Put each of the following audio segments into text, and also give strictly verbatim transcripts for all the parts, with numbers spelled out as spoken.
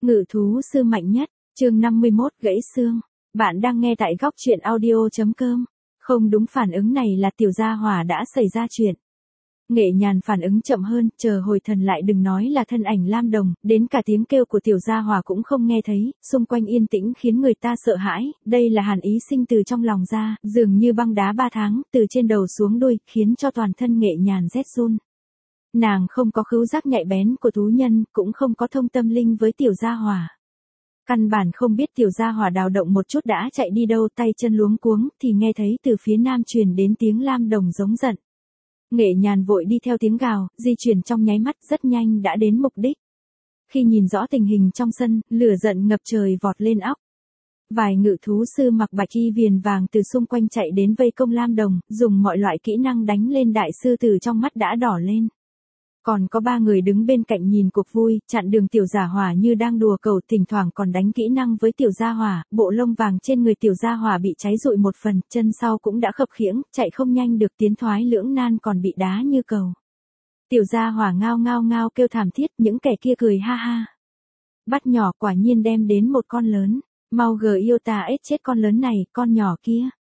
Ngự thú sư mạnh nhất, chương năm mươi mốt gãy xương. Bạn đang nghe tại góc truyện audio.com. Không đúng, phản ứng này là Tiểu Gia Hỏa đã xảy ra chuyện. Nghệ Nhàn phản ứng chậm hơn, chờ hồi thần lại đừng nói là thân ảnh Lam Đồng, đến cả tiếng kêu của Tiểu Gia Hỏa cũng không nghe thấy, xung quanh yên tĩnh khiến người ta sợ hãi, đây là hàn ý sinh từ trong lòng ra, dường như băng đá ba tháng, từ trên đầu xuống đuôi, khiến cho toàn thân Nghệ Nhàn rét run. Nàng không có khứu giác nhạy bén của thú nhân, cũng không có thông tâm linh với Tiểu Gia Hỏa. Căn bản không biết Tiểu Gia Hỏa đào động một chút đã chạy đi đâu, tay chân luống cuống, thì nghe thấy từ phía nam truyền đến tiếng Lam Đồng giống giận. Nghệ Nhàn vội đi theo tiếng gào, di chuyển trong nháy mắt rất nhanh đã đến mục đích. Khi nhìn rõ tình hình trong sân, lửa giận ngập trời vọt lên óc. Vài ngự thú sư mặc bạch y viền vàng từ xung quanh chạy đến vây công Lam Đồng, dùng mọi loại kỹ năng đánh lên đại sư tử trong mắt đã đỏ lên. Còn có ba người đứng bên cạnh nhìn cuộc vui, chặn đường Tiểu Gia Hỏa như đang đùa cẩu, thỉnh thoảng còn đánh kỹ năng với Tiểu Gia Hỏa, bộ lông vàng trên người Tiểu Gia Hỏa bị cháy rụi một phần, chân sau cũng đã khập khiễng, chạy không nhanh được, tiến thoái lưỡng nan còn bị đá như cầu. Tiểu Gia Hỏa ngao ngao ngao kêu thảm thiết, những kẻ kia cười ha ha. Bắt nhỏ quả nhiên đem đến một con lớn, mau gờ yêu ta ết chết con lớn này, con nhỏ kia.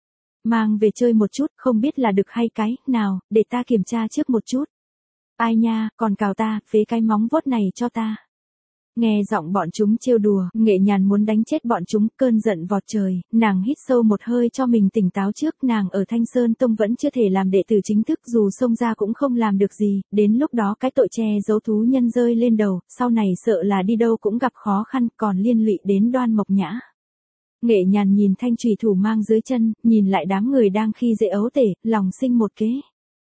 Mang về chơi một chút, không biết là được hay cái, nào, để ta kiểm tra trước một chút. Ai nha, còn cào ta, phế cái móng vuốt này cho ta. Nghe giọng bọn chúng trêu đùa, Nghệ Nhàn muốn đánh chết bọn chúng, cơn giận vọt trời, nàng hít sâu một hơi cho mình tỉnh táo trước, nàng ở Thanh Sơn Tông vẫn chưa thể làm đệ tử chính thức, dù xông ra cũng không làm được gì, đến lúc đó cái tội che giấu thú nhân rơi lên đầu, sau này sợ là đi đâu cũng gặp khó khăn, còn liên lụy đến Đoan Mộc Nhã. Nghệ Nhàn nhìn thanh chùy thủ mang dưới chân, nhìn lại đám người đang khi dễ ấu tể, lòng sinh một kế.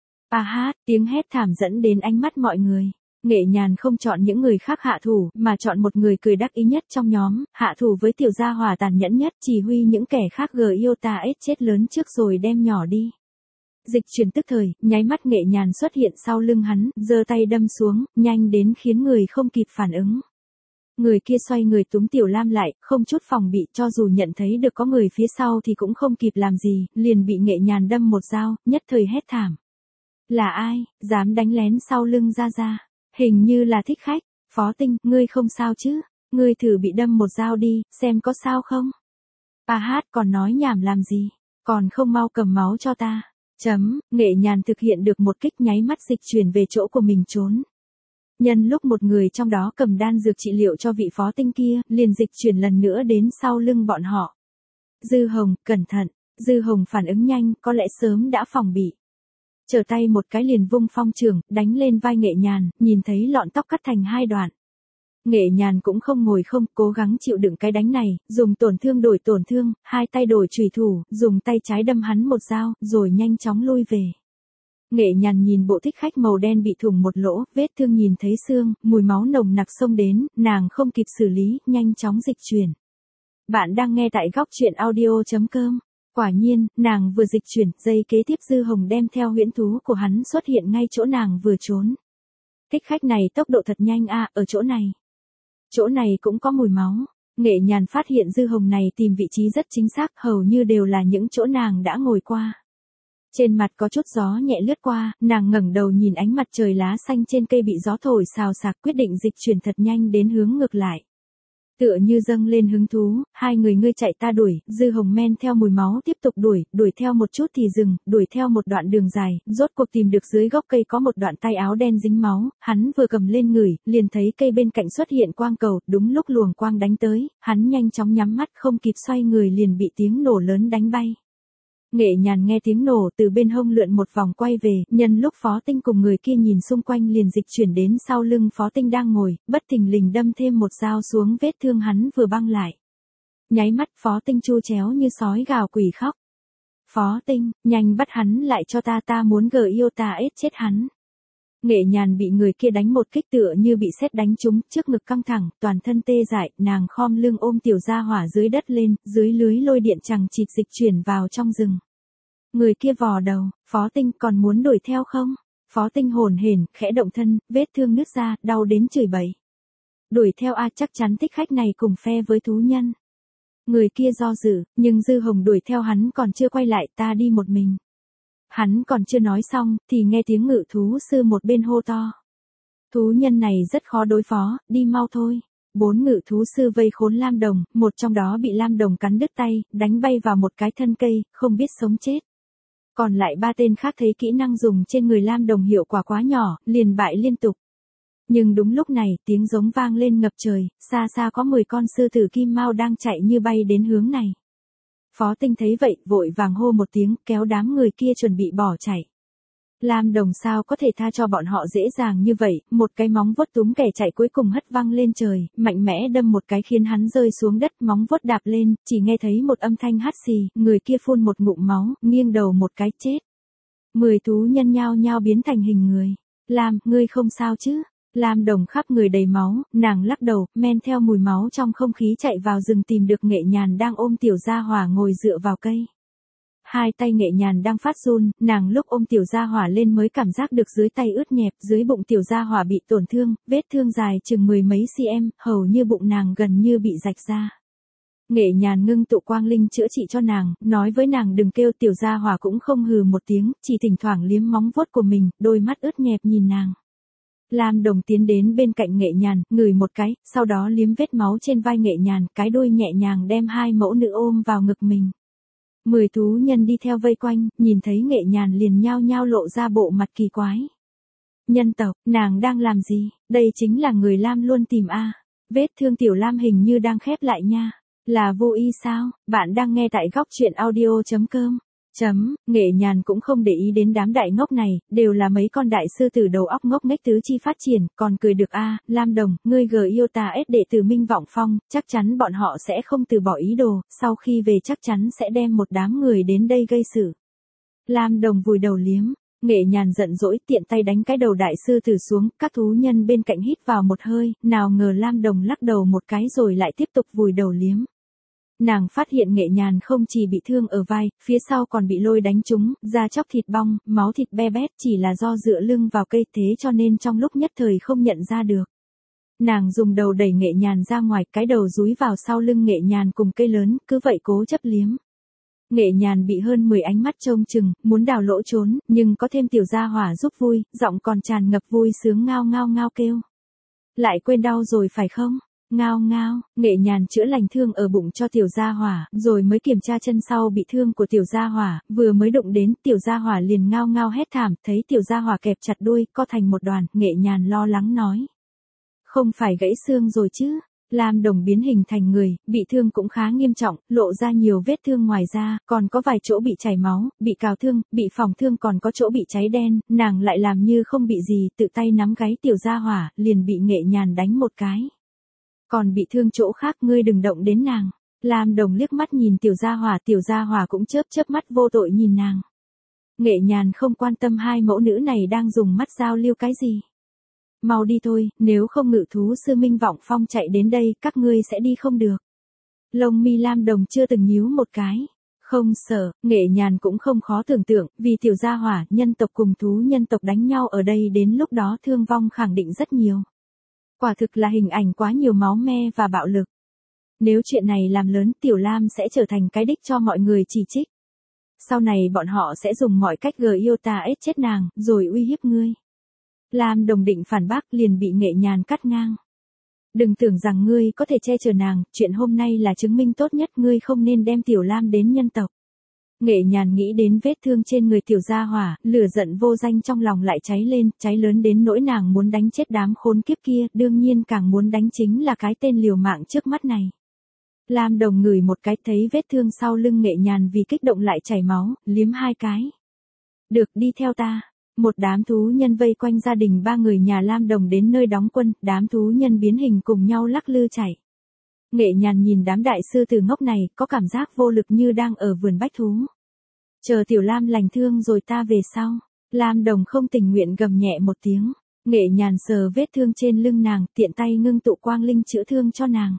A hát, tiếng hét thảm dẫn đến ánh mắt mọi người. Nghệ Nhàn không chọn những người khác hạ thủ, mà chọn một người cười đắc ý nhất trong nhóm, hạ thủ với Tiểu Gia Hỏa tàn nhẫn nhất, chỉ huy những kẻ khác gờ yêu ta ết chết lớn trước rồi đem nhỏ đi. Dịch chuyển tức thời, nháy mắt Nghệ Nhàn xuất hiện sau lưng hắn, giơ tay đâm xuống, nhanh đến khiến người không kịp phản ứng. Người kia xoay người túm Tiểu Lam lại, không chút phòng bị, cho dù nhận thấy được có người phía sau thì cũng không kịp làm gì, liền bị Nghệ Nhàn đâm một dao, nhất thời hét thảm. Là ai, dám đánh lén sau lưng Gia Gia? Hình như là Thích Khách. Phó Tinh, ngươi không sao chứ? Ngươi thử bị đâm một dao đi, xem có sao không? A hát, còn nói nhảm làm gì? Còn không mau cầm máu cho ta. Chấm, Nghệ Nhàn thực hiện được một kích nháy mắt dịch chuyển về chỗ của mình trốn. Nhân lúc một người trong đó cầm đan dược trị liệu cho vị Phó Tinh kia, liền dịch chuyển lần nữa đến sau lưng bọn họ. Dư Hồng, cẩn thận. Dư Hồng phản ứng nhanh, có lẽ sớm đã phòng bị. Trở tay một cái liền vung phong chưởng, đánh lên vai Nghệ Nhàn, nhìn thấy lọn tóc cắt thành hai đoạn. Nghệ Nhàn cũng không ngồi không, cố gắng chịu đựng cái đánh này, dùng tổn thương đổi tổn thương, hai tay đổi chùy thủ, dùng tay trái đâm hắn một dao, rồi nhanh chóng lui về. Nghệ Nhàn nhìn bộ Thích Khách màu đen bị thủng một lỗ, vết thương nhìn thấy xương, mùi máu nồng nặc xông đến, nàng không kịp xử lý, nhanh chóng dịch chuyển. Bạn đang nghe tại góc truyện audio.com. Quả nhiên, nàng vừa dịch chuyển, giây kế tiếp Dư Hồng đem theo huyễn thú của hắn xuất hiện ngay chỗ nàng vừa trốn. Thích Khách này tốc độ thật nhanh a, à, ở chỗ này. Chỗ này cũng có mùi máu. Nghệ Nhàn phát hiện Dư Hồng này tìm vị trí rất chính xác, hầu như đều là những chỗ nàng đã ngồi qua. Trên mặt có chút gió nhẹ lướt qua, nàng ngẩng đầu nhìn ánh mặt trời lá xanh trên cây bị gió thổi xào xạc, quyết định dịch chuyển thật nhanh đến hướng ngược lại. Tựa như dâng lên hứng thú, hai người ngươi chạy ta đuổi, Dư Hồng men theo mùi máu tiếp tục đuổi, đuổi theo một chút thì dừng, đuổi theo một đoạn đường dài, rốt cuộc tìm được dưới gốc cây có một đoạn tay áo đen dính máu, hắn vừa cầm lên ngửi, liền thấy cây bên cạnh xuất hiện quang cầu, đúng lúc luồng quang đánh tới, hắn nhanh chóng nhắm mắt không kịp xoay người liền bị tiếng nổ lớn đánh bay. Nghệ Nhàn nghe tiếng nổ từ bên hông lượn một vòng quay về, nhân lúc Phó Tinh cùng người kia nhìn xung quanh liền dịch chuyển đến sau lưng Phó Tinh đang ngồi, bất thình lình đâm thêm một dao xuống vết thương hắn vừa băng lại. Nháy mắt Phó Tinh chu chéo như sói gào quỷ khóc. Phó Tinh, nhanh bắt hắn lại cho ta, ta muốn gờ yêu ta ết chết hắn. Nghệ Nhàn bị người kia đánh một kích tựa như bị sét đánh trúng, trước ngực căng thẳng, toàn thân tê dại, nàng khom lưng ôm Tiểu Gia Hỏa dưới đất lên, dưới lưới lôi điện chằng chịt dịch chuyển vào trong rừng. Người kia vò đầu, Phó Tinh còn muốn đuổi theo không? Phó Tinh hồn hển, khẽ động thân, vết thương nứt ra, đau đến chửi bậy. Đuổi theo a, chắc chắn Thích Khách này cùng phe với thú nhân. Người kia do dự, nhưng Dư Hồng đuổi theo hắn còn chưa quay lại, ta đi một mình. Hắn còn chưa nói xong, thì nghe tiếng ngự thú sư một bên hô to. Thú nhân này rất khó đối phó, đi mau thôi. bốn ngự thú sư vây khốn Lam Đồng, một trong đó bị Lam Đồng cắn đứt tay, đánh bay vào một cái thân cây, không biết sống chết. Còn lại ba tên khác thấy kỹ năng dùng trên người Lam Đồng hiệu quả quá nhỏ, liền bại liên tục. Nhưng đúng lúc này, tiếng giống vang lên ngập trời, xa xa có mười con sư tử kim mao đang chạy như bay đến hướng này. Phó Tinh thấy vậy, vội vàng hô một tiếng, kéo đám người kia chuẩn bị bỏ chạy. Lam Đồng sao có thể tha cho bọn họ dễ dàng như vậy, một cái móng vuốt túm kẻ chạy cuối cùng hất văng lên trời, mạnh mẽ đâm một cái khiến hắn rơi xuống đất, móng vuốt đạp lên, chỉ nghe thấy một âm thanh hắt xì, người kia phun một ngụm máu, nghiêng đầu một cái chết. Mười thú nhân nhao nhao biến thành hình người. Lam, ngươi không sao chứ? Lam Đồng khắp người đầy máu, nàng lắc đầu, men theo mùi máu trong không khí chạy vào rừng tìm được Nghệ Nhàn đang ôm Tiểu Gia Hỏa ngồi dựa vào cây. Hai tay Nghệ Nhàn đang phát run, nàng lúc ôm Tiểu Gia Hỏa lên mới cảm giác được dưới tay ướt nhẹp, dưới bụng Tiểu Gia Hỏa bị tổn thương, vết thương dài chừng mười mấy cm, hầu như bụng nàng gần như bị rạch ra. Nghệ Nhàn ngưng tụ quang linh chữa trị cho nàng, nói với nàng đừng kêu. Tiểu Gia Hỏa cũng không hừ một tiếng, chỉ thỉnh thoảng liếm móng vuốt của mình, đôi mắt ướt nhẹp nhìn nàng. Lam Đồng tiến đến bên cạnh Nghệ Nhàn, ngửi một cái, sau đó liếm vết máu trên vai Nghệ Nhàn, cái đuôi nhẹ nhàng đem hai mẫu nữ ôm vào ngực mình. Mười thú nhân đi theo vây quanh, nhìn thấy Nghệ Nhàn liền nhao nhao lộ ra bộ mặt kỳ quái. Nhân tộc, nàng đang làm gì? Đây chính là người Lam luôn tìm a. Vết thương Tiểu Lam hình như đang khép lại nha. Là vô ý sao? Bạn đang nghe tại góc truyện audio chấm com. Chấm, Nghệ Nhàn cũng không để ý đến đám đại ngốc này, đều là mấy con đại sư tử đầu óc ngốc nghếch tứ chi phát triển, còn cười được a. Lam Đồng, ngươi gờ yêu ta ết đệ tử Minh Vọng Phong, chắc chắn bọn họ sẽ không từ bỏ ý đồ, sau khi về chắc chắn sẽ đem một đám người đến đây gây sự. Lam Đồng vùi đầu liếm, Nghệ Nhàn giận dỗi tiện tay đánh cái đầu đại sư tử xuống, các thú nhân bên cạnh hít vào một hơi, nào ngờ Lam Đồng lắc đầu một cái rồi lại tiếp tục vùi đầu liếm. Nàng phát hiện Nghệ Nhàn không chỉ bị thương ở vai, phía sau còn bị lôi đánh trúng, da chóc thịt bong, máu thịt be bét, chỉ là do dựa lưng vào cây thế cho nên trong lúc nhất thời không nhận ra được. Nàng dùng đầu đẩy Nghệ Nhàn ra ngoài, cái đầu dúi vào sau lưng Nghệ Nhàn cùng cây lớn, cứ vậy cố chấp liếm. Nghệ Nhàn bị hơn mười ánh mắt trông chừng, muốn đào lỗ trốn, nhưng có thêm Tiểu Gia Hỏa giúp vui, giọng còn tràn ngập vui sướng ngao ngao ngao kêu. Lại quên đau rồi phải không? Ngao ngao, Nghệ Nhàn chữa lành thương ở bụng cho Tiểu Gia Hỏa, rồi mới kiểm tra chân sau bị thương của Tiểu Gia Hỏa, vừa mới đụng đến, Tiểu Gia Hỏa liền ngao ngao hét thảm, thấy Tiểu Gia Hỏa kẹp chặt đuôi, co thành một đoàn, Nghệ Nhàn lo lắng nói. Không phải gãy xương rồi chứ? Lam Đồng biến hình thành người, bị thương cũng khá nghiêm trọng, lộ ra nhiều vết thương ngoài ra, còn có vài chỗ bị chảy máu, bị cào thương, bị phỏng thương, còn có chỗ bị cháy đen, nàng lại làm như không bị gì, tự tay nắm gáy Tiểu Gia Hỏa, liền bị Nghệ Nhàn đánh một cái. Còn bị thương chỗ khác, ngươi đừng động đến nàng. Lam Đồng liếc mắt nhìn Tiểu Gia Hỏa, Tiểu Gia Hỏa cũng chớp chớp mắt vô tội nhìn nàng. Nghệ Nhàn không quan tâm hai mẫu nữ này đang dùng mắt giao lưu cái gì. Mau đi thôi, nếu không ngự thú sư Minh Vọng Phong chạy đến đây, các ngươi sẽ đi không được. Lông mi Lam Đồng chưa từng nhíu một cái. Không sợ, Nghệ Nhàn cũng không khó tưởng tượng, vì Tiểu Gia Hỏa, nhân tộc cùng thú nhân tộc đánh nhau ở đây đến lúc đó thương vong khẳng định rất nhiều. Quả thực là hình ảnh quá nhiều máu me và bạo lực. Nếu chuyện này làm lớn, Tiểu Lam sẽ trở thành cái đích cho mọi người chỉ trích. Sau này bọn họ sẽ dùng mọi cách gờ yêu ta ết chết nàng, rồi uy hiếp ngươi. Lam Đồng định phản bác, liền bị Nghệ Nhàn cắt ngang. Đừng tưởng rằng ngươi có thể che chở nàng, chuyện hôm nay là chứng minh tốt nhất, ngươi không nên đem Tiểu Lam đến nhân tộc. Nghệ Nhàn nghĩ đến vết thương trên người Tiểu Gia Hỏa, lửa giận vô danh trong lòng lại cháy lên, cháy lớn đến nỗi nàng muốn đánh chết đám khốn kiếp kia, đương nhiên càng muốn đánh chính là cái tên liều mạng trước mắt này. Lam Đồng ngửi một cái, thấy vết thương sau lưng Nghệ Nhàn vì kích động lại chảy máu, liếm hai cái. Được, đi theo ta. Một đám thú nhân vây quanh gia đình ba người nhà Lam Đồng đến nơi đóng quân, đám thú nhân biến hình cùng nhau lắc lư chạy. Nghệ Nhàn nhìn đám đại sư tử ngốc này, có cảm giác vô lực như đang ở vườn bách thú. Chờ Tiểu Lam lành thương rồi ta về sau. Lam Đồng không tình nguyện gầm nhẹ một tiếng. Nghệ Nhàn sờ vết thương trên lưng nàng, tiện tay ngưng tụ quang linh chữa thương cho nàng.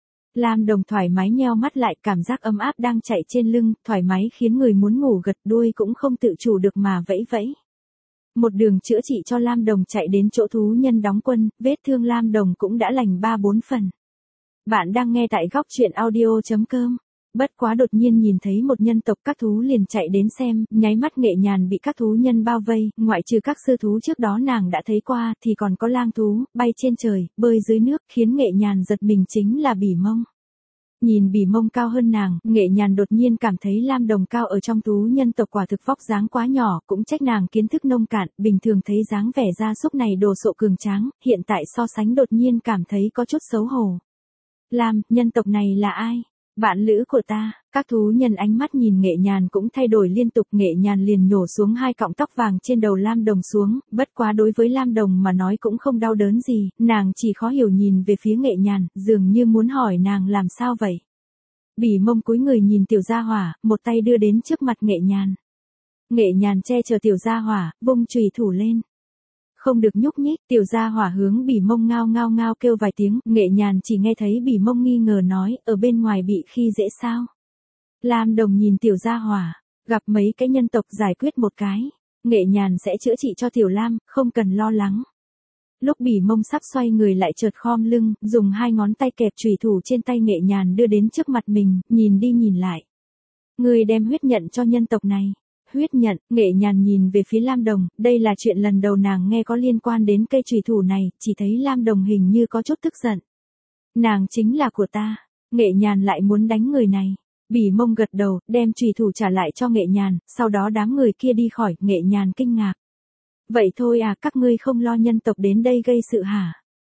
Lam Đồng thoải mái nheo mắt lại, cảm giác ấm áp đang chạy trên lưng, thoải mái khiến người muốn ngủ gật, đuôi cũng không tự chủ được mà vẫy vẫy. Một đường chữa trị cho Lam Đồng chạy đến chỗ thú nhân đóng quân, vết thương Lam Đồng cũng đã lành ba bốn phần. Bạn đang nghe tại góc truyện audio chấm com. Bất quá đột nhiên nhìn thấy một nhân tộc các thú liền chạy đến xem, nháy mắt Nghệ Nhàn bị các thú nhân bao vây, ngoại trừ các sư thú trước đó nàng đã thấy qua thì còn có lang thú, bay trên trời, bơi dưới nước, khiến Nghệ Nhàn giật mình chính là Bỉ Mông. Nhìn Bỉ Mông cao hơn nàng, Nghệ Nhàn đột nhiên cảm thấy Lam Đồng cao ở trong thú nhân tộc quả thực vóc dáng quá nhỏ, cũng trách nàng kiến thức nông cạn, bình thường thấy dáng vẻ gia súc này đồ sộ cường tráng, hiện tại so sánh đột nhiên cảm thấy có chút xấu hổ. Lam, nhân tộc này là ai? Bạn lữ của ta. Các thú nhân ánh mắt nhìn Nghệ Nhàn cũng thay đổi liên tục. Nghệ Nhàn liền nhổ xuống hai cọng tóc vàng trên đầu Lam Đồng xuống, bất quá đối với Lam Đồng mà nói cũng không đau đớn gì, nàng chỉ khó hiểu nhìn về phía Nghệ Nhàn, dường như muốn hỏi nàng làm sao vậy. Bỉ Mông cúi người nhìn tiểu gia hỏa, một tay đưa đến trước mặt Nghệ Nhàn. Nghệ Nhàn che chở tiểu gia hỏa, vung chùy thủ lên. Không được nhúc nhích, tiểu gia hỏa hướng Bỉ Mông ngao ngao ngao kêu vài tiếng, Nghệ Nhàn chỉ nghe thấy Bỉ Mông nghi ngờ nói, ở bên ngoài bị khi dễ sao. Lam Đồng nhìn tiểu gia hỏa, gặp mấy cái nhân tộc giải quyết một cái, Nghệ Nhàn sẽ chữa trị cho tiểu Lam, không cần lo lắng. Lúc Bỉ Mông sắp xoay người lại chợt khom lưng, dùng hai ngón tay kẹp chùy thủ trên tay Nghệ Nhàn đưa đến trước mặt mình, nhìn đi nhìn lại. Người đem huyết nhận cho nhân tộc này. Huyết nhận, Nghệ Nhàn nhìn về phía Lam Đồng, đây là chuyện lần đầu nàng nghe có liên quan đến cây chùy thủ này, chỉ thấy Lam Đồng hình như có chút tức giận. Nàng chính là của ta, Nghệ Nhàn lại muốn đánh người này. Bỉ Mông gật đầu, đem chùy thủ trả lại cho Nghệ Nhàn, sau đó đám người kia đi khỏi, Nghệ Nhàn kinh ngạc. Vậy thôi à, các ngươi không lo nhân tộc đến đây gây sự hả?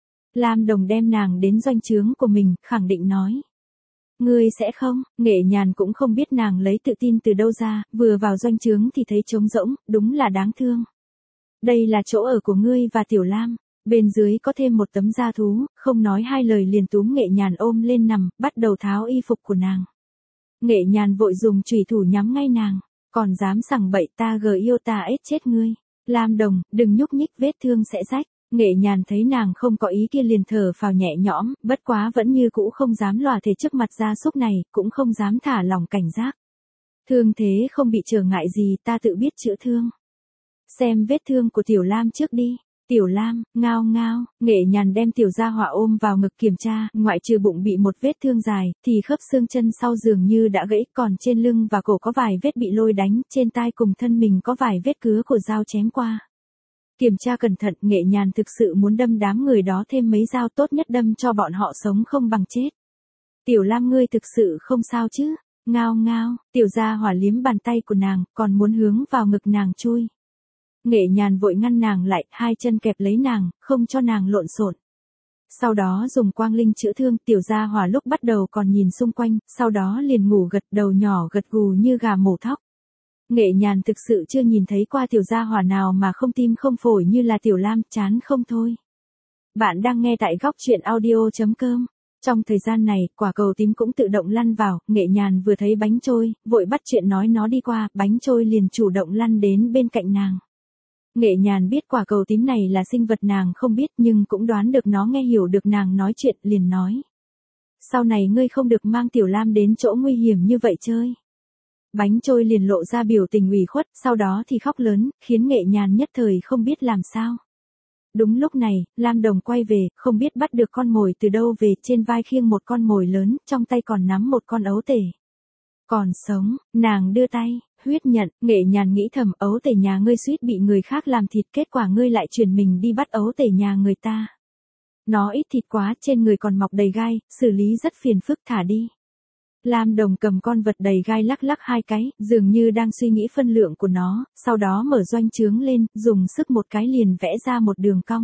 Lam Đồng đem nàng đến doanh trướng của mình, khẳng định nói. Ngươi sẽ không, Nghệ Nhàn cũng không biết nàng lấy tự tin từ đâu ra, vừa vào doanh trướng thì thấy trống rỗng, đúng là đáng thương. Đây là chỗ ở của ngươi và Tiểu Lam, bên dưới có thêm một tấm da thú, không nói hai lời liền túm Nghệ Nhàn ôm lên nằm, bắt đầu tháo y phục của nàng. Nghệ Nhàn vội dùng chùy thủ nhắm ngay nàng, còn dám sằng bậy ta gờ yêu ta ết chết ngươi. Lam Đồng, đừng nhúc nhích vết thương sẽ rách. Nghệ Nhàn thấy nàng không có ý kia liền thở phào nhẹ nhõm, bất quá vẫn như cũ không dám lòa thể trước mặt gia súc này, cũng không dám thả lòng cảnh giác. Thương thế không bị trở ngại gì, ta tự biết chữa thương. Xem vết thương của Tiểu Lam trước đi. Tiểu Lam, ngao ngao, Nghệ Nhàn đem tiểu gia hỏa ôm vào ngực kiểm tra, ngoại trừ bụng bị một vết thương dài, thì khớp xương chân sau dường như đã gãy, còn trên lưng và cổ có vài vết bị lôi đánh, trên tai cùng thân mình có vài vết cứa của dao chém qua. Kiểm tra cẩn thận, Nghệ Nhàn thực sự muốn đâm đám người đó thêm mấy dao, tốt nhất đâm cho bọn họ sống không bằng chết. Tiểu Lam ngươi thực sự không sao chứ? Ngao ngao, tiểu gia hỏa liếm bàn tay của nàng, còn muốn hướng vào ngực nàng chui. Nghệ Nhàn vội ngăn nàng lại, hai chân kẹp lấy nàng, không cho nàng lộn xộn. Sau đó dùng quang linh chữa thương, tiểu gia hỏa lúc bắt đầu còn nhìn xung quanh, sau đó liền ngủ gật, đầu nhỏ gật gù như gà mổ thóc. Nghệ Nhàn thực sự chưa nhìn thấy qua tiểu gia hỏa nào mà không tim không phổi như là Tiểu Lam, chán không thôi. Bạn đang nghe tại góc truyện audio chấm com. Trong thời gian này, quả cầu tím cũng tự động lăn vào, Nghệ Nhàn vừa thấy bánh trôi, vội bắt chuyện nói nó đi qua, bánh trôi liền chủ động lăn đến bên cạnh nàng. Nghệ Nhàn biết quả cầu tím này là sinh vật nàng không biết, nhưng cũng đoán được nó nghe hiểu được nàng nói chuyện, liền nói. Sau này ngươi không được mang Tiểu Lam đến chỗ nguy hiểm như vậy chơi. Bánh trôi liền lộ ra biểu tình ủy khuất, sau đó thì khóc lớn, khiến Nghệ Nhàn nhất thời không biết làm sao. Đúng lúc này, Lam Đồng quay về, không biết bắt được con mồi từ đâu về, trên vai khiêng một con mồi lớn, trong tay còn nắm một con ấu tể. Còn sống, nàng đưa tay, huyết nhận, Nghệ Nhàn nghĩ thầm, ấu tể nhà ngươi suýt bị người khác làm thịt, kết quả ngươi lại chuyển mình đi bắt ấu tể nhà người ta. Nó ít thịt quá, trên người còn mọc đầy gai, xử lý rất phiền phức, thả đi. Lam Đồng cầm con vật đầy gai lắc lắc hai cái, dường như đang suy nghĩ phân lượng của nó, sau đó mở doanh trướng lên, dùng sức một cái liền vẽ ra một đường cong.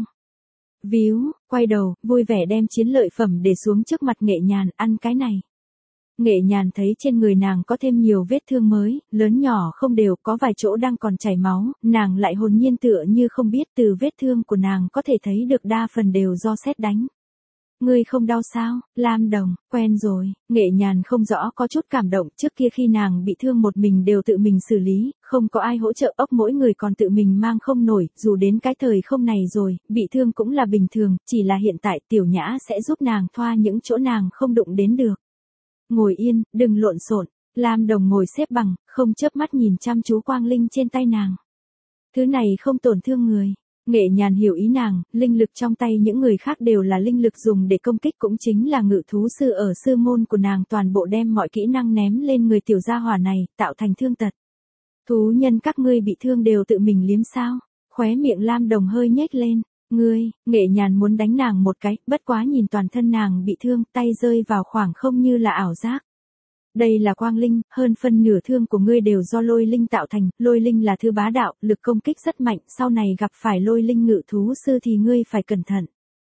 Víu, quay đầu, vui vẻ đem chiến lợi phẩm để xuống trước mặt Nghệ Nhàn, ăn cái này. Nghệ Nhàn thấy trên người nàng có thêm nhiều vết thương mới, lớn nhỏ không đều, có vài chỗ đang còn chảy máu, nàng lại hồn nhiên tựa như không biết, từ vết thương của nàng có thể thấy được đa phần đều do sét đánh. Ngươi không đau sao? Lam Đồng, quen rồi. Nghệ Nhàn không rõ có chút cảm động, trước kia khi nàng bị thương một mình đều tự mình xử lý, không có ai hỗ trợ, ốc mỗi người còn tự mình mang không nổi, dù đến cái thời không này rồi, bị thương cũng là bình thường, chỉ là hiện tại Tiểu Nhã sẽ giúp nàng thoa những chỗ nàng không đụng đến được. Ngồi yên, đừng lộn xộn. Lam Đồng ngồi xếp bằng, không chớp mắt nhìn chăm chú quang linh trên tay nàng. Thứ này không tổn thương người. Nghệ Nhàn hiểu ý nàng, linh lực trong tay những người khác đều là linh lực dùng để công kích, cũng chính là ngự thú sư ở sư môn của nàng toàn bộ đem mọi kỹ năng ném lên người tiểu gia hỏa này, tạo thành thương tật. Thú nhân các ngươi bị thương đều tự mình liếm sao? Khóe miệng Lam Đồng hơi nhếch lên. Ngươi, Nghệ Nhàn muốn đánh nàng một cái, bất quá nhìn toàn thân nàng bị thương, tay rơi vào khoảng không như là ảo giác. Đây là quang linh, hơn phân nửa thương của ngươi đều do lôi linh tạo thành, lôi linh là thứ bá đạo, lực công kích rất mạnh, sau này gặp phải lôi linh ngự thú sư thì ngươi phải cẩn thận.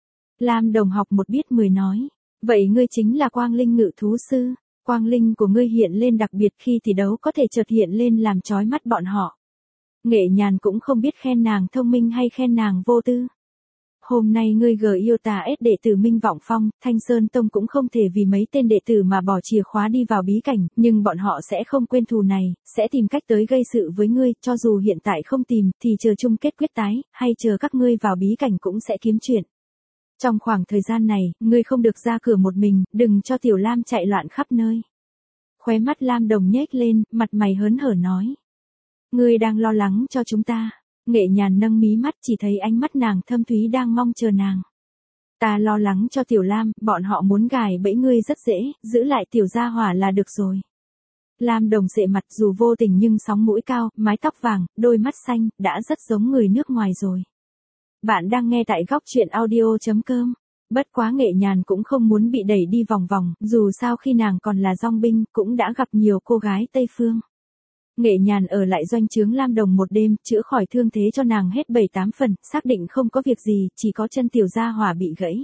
Lam Đồng học một biết mười nói, vậy ngươi chính là quang linh ngự thú sư, quang linh của ngươi hiện lên đặc biệt khi thi đấu có thể chợt hiện lên làm chói mắt bọn họ. Nghệ Nhàn cũng không biết khen nàng thông minh hay khen nàng vô tư. Hôm nay ngươi gờ yêu tà ết đệ tử Minh Vọng Phong, Thanh Sơn Tông cũng không thể vì mấy tên đệ tử mà bỏ chìa khóa đi vào bí cảnh, nhưng bọn họ sẽ không quên thù này, sẽ tìm cách tới gây sự với ngươi, cho dù hiện tại không tìm, thì chờ chung kết quyết tái, hay chờ các ngươi vào bí cảnh cũng sẽ kiếm chuyện. Trong khoảng thời gian này, ngươi không được ra cửa một mình, đừng cho Tiểu Lam chạy loạn khắp nơi. Khóe mắt Lam Đồng nhếch lên, mặt mày hớn hở nói. Ngươi đang lo lắng cho chúng ta. Nghệ Nhàn nâng mí mắt, chỉ thấy ánh mắt nàng thâm thúy đang mong chờ nàng. Ta lo lắng cho Tiểu Lam, bọn họ muốn gài bẫy ngươi rất dễ, giữ lại Tiểu gia hỏa là được rồi. Lam Đồng sệ mặt dù vô tình nhưng sóng mũi cao, mái tóc vàng, đôi mắt xanh, đã rất giống người nước ngoài rồi. Bạn đang nghe tại góc truyện audio chấm com. Bất quá Nghệ Nhàn cũng không muốn bị đẩy đi vòng vòng, dù sao khi nàng còn là dong binh, cũng đã gặp nhiều cô gái Tây Phương. Nghệ Nhàn ở lại doanh trướng Lam Đồng một đêm, chữa khỏi thương thế cho nàng hết bảy tám phần, xác định không có việc gì, chỉ có chân tiểu gia hỏa bị gãy.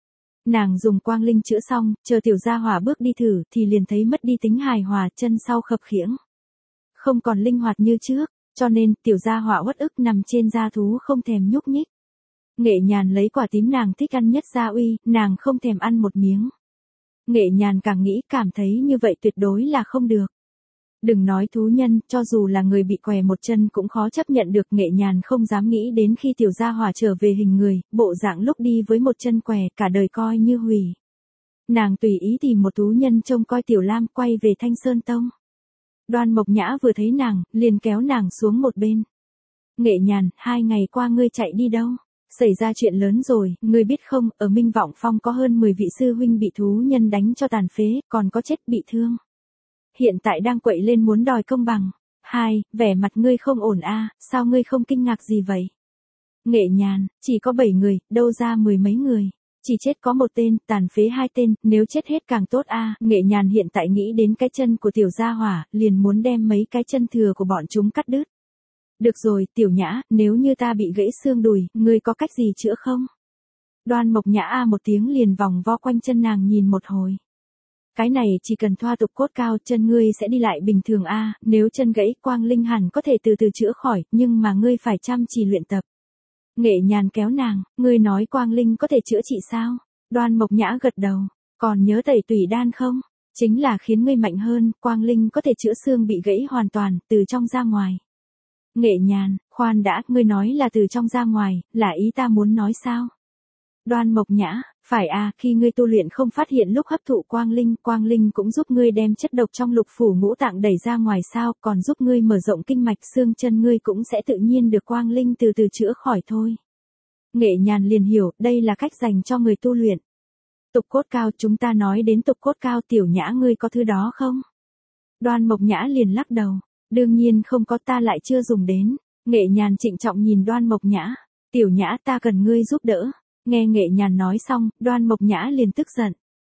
Nàng dùng quang linh chữa xong, chờ tiểu gia hỏa bước đi thử, thì liền thấy mất đi tính hài hòa, chân sau khập khiễng. Không còn linh hoạt như trước, cho nên tiểu gia hỏa uất ức nằm trên da thú không thèm nhúc nhích. Nghệ Nhàn lấy quả tím nàng thích ăn nhất gia uy, nàng không thèm ăn một miếng. Nghệ Nhàn càng nghĩ cảm thấy như vậy tuyệt đối là không được. Đừng nói thú nhân, cho dù là người bị què một chân cũng khó chấp nhận được. Nghệ Nhàn không dám nghĩ đến khi tiểu gia hỏa trở về hình người, bộ dạng lúc đi với một chân què, cả đời coi như hủy. Nàng tùy ý tìm một thú nhân trông coi Tiểu Lam, quay về Thanh Sơn Tông. Đoan Mộc Nhã vừa thấy nàng, liền kéo nàng xuống một bên. Nghệ Nhàn, hai ngày qua ngươi chạy đi đâu? Xảy ra chuyện lớn rồi, ngươi biết không, ở Minh Vọng Phong có hơn mười vị sư huynh bị thú nhân đánh cho tàn phế, còn có chết bị thương. Hiện tại đang quậy lên muốn đòi công bằng. Hai, vẻ mặt ngươi không ổn a, à, sao ngươi không kinh ngạc gì vậy? Nghệ Nhàn, chỉ có bảy người, đâu ra mười mấy người. Chỉ chết có một tên, tàn phế hai tên, nếu chết hết càng tốt a. À. Nghệ Nhàn hiện tại nghĩ đến cái chân của tiểu gia hỏa, liền muốn đem mấy cái chân thừa của bọn chúng cắt đứt. Được rồi, Tiểu Nhã, nếu như ta bị gãy xương đùi, ngươi có cách gì chữa không? Đoan Mộc Nhã a một tiếng liền vòng vo quanh chân nàng nhìn một hồi. Cái này chỉ cần thoa tục cốt cao, chân ngươi sẽ đi lại bình thường a, à, nếu chân gãy, quang linh hẳn có thể từ từ chữa khỏi, nhưng mà ngươi phải chăm chỉ luyện tập. Nghệ Nhàn kéo nàng, ngươi nói quang linh có thể chữa trị sao? Đoan Mộc Nhã gật đầu, còn nhớ tẩy tủy đan không? Chính là khiến ngươi mạnh hơn, quang linh có thể chữa xương bị gãy hoàn toàn, từ trong ra ngoài. Nghệ Nhàn, khoan đã, ngươi nói là từ trong ra ngoài, là ý ta muốn nói sao? Đoan Mộc Nhã, phải à, khi ngươi tu luyện không phát hiện lúc hấp thụ quang linh, quang linh cũng giúp ngươi đem chất độc trong lục phủ ngũ tạng đẩy ra ngoài sao, còn giúp ngươi mở rộng kinh mạch, xương chân ngươi cũng sẽ tự nhiên được quang linh từ từ chữa khỏi thôi. Nghệ Nhàn liền hiểu, đây là cách dành cho người tu luyện. Tục cốt cao, chúng ta nói đến tục cốt cao, Tiểu Nhã ngươi có thứ đó không? Đoan Mộc Nhã liền lắc đầu, đương nhiên không có, ta lại chưa dùng đến. Nghệ Nhàn trịnh trọng nhìn Đoan Mộc Nhã, Tiểu Nhã ta cần ngươi giúp đỡ. Nghe Nghệ Nhàn nói xong, Đoan Mộc Nhã liền tức giận.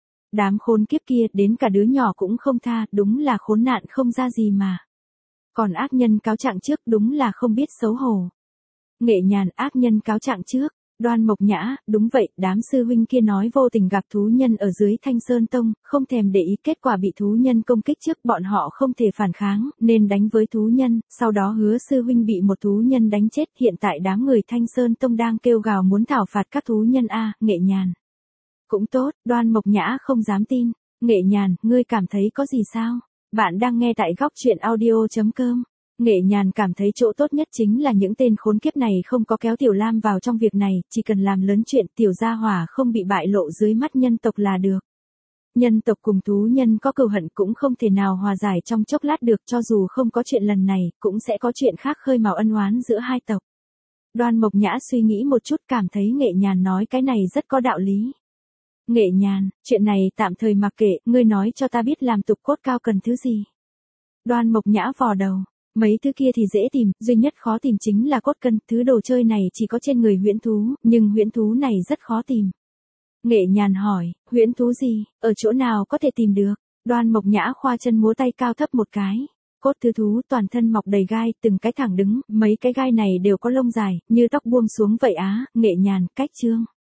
Đám khốn kiếp kia, đến cả đứa nhỏ cũng không tha, đúng là khốn nạn không ra gì mà. Còn ác nhân cáo trạng trước, đúng là không biết xấu hổ. Nghệ Nhàn, ác nhân cáo trạng trước. Đoan Mộc Nhã, đúng vậy, đám sư huynh kia nói vô tình gặp thú nhân ở dưới Thanh Sơn Tông, không thèm để ý kết quả bị thú nhân công kích trước, bọn họ không thể phản kháng, nên đánh với thú nhân, sau đó hứa sư huynh bị một thú nhân đánh chết, hiện tại đám người Thanh Sơn Tông đang kêu gào muốn thảo phạt các thú nhân a. Nghệ Nhàn. Cũng tốt, Đoan Mộc Nhã không dám tin. Nghệ Nhàn, ngươi cảm thấy có gì sao? Bạn đang nghe tại góc truyện audio chấm com. Nghệ Nhàn cảm thấy chỗ tốt nhất chính là những tên khốn kiếp này không có kéo Tiểu Lam vào trong việc này, chỉ cần làm lớn chuyện tiểu gia hỏa không bị bại lộ dưới mắt nhân tộc là được. Nhân tộc cùng thú nhân có cừu hận cũng không thể nào hòa giải trong chốc lát được, cho dù không có chuyện lần này, cũng sẽ có chuyện khác khơi mào ân oán giữa hai tộc. Đoan Mộc Nhã suy nghĩ một chút cảm thấy Nghệ Nhàn nói cái này rất có đạo lý. Nghệ Nhàn, chuyện này tạm thời mặc kệ, ngươi nói cho ta biết làm tục cốt cao cần thứ gì. Đoan Mộc Nhã vò đầu, mấy thứ kia thì dễ tìm, duy nhất khó tìm chính là cốt cân, thứ đồ chơi này chỉ có trên người huyễn thú, nhưng huyễn thú này rất khó tìm. Nghệ Nhàn hỏi, huyễn thú gì, ở chỗ nào có thể tìm được? Đoan Mộc Nhã khoa chân múa tay cao thấp một cái. Cốt thứ thú toàn thân mọc đầy gai, từng cái thẳng đứng, mấy cái gai này đều có lông dài, như tóc buông xuống vậy á. Nghệ Nhàn, cách chương.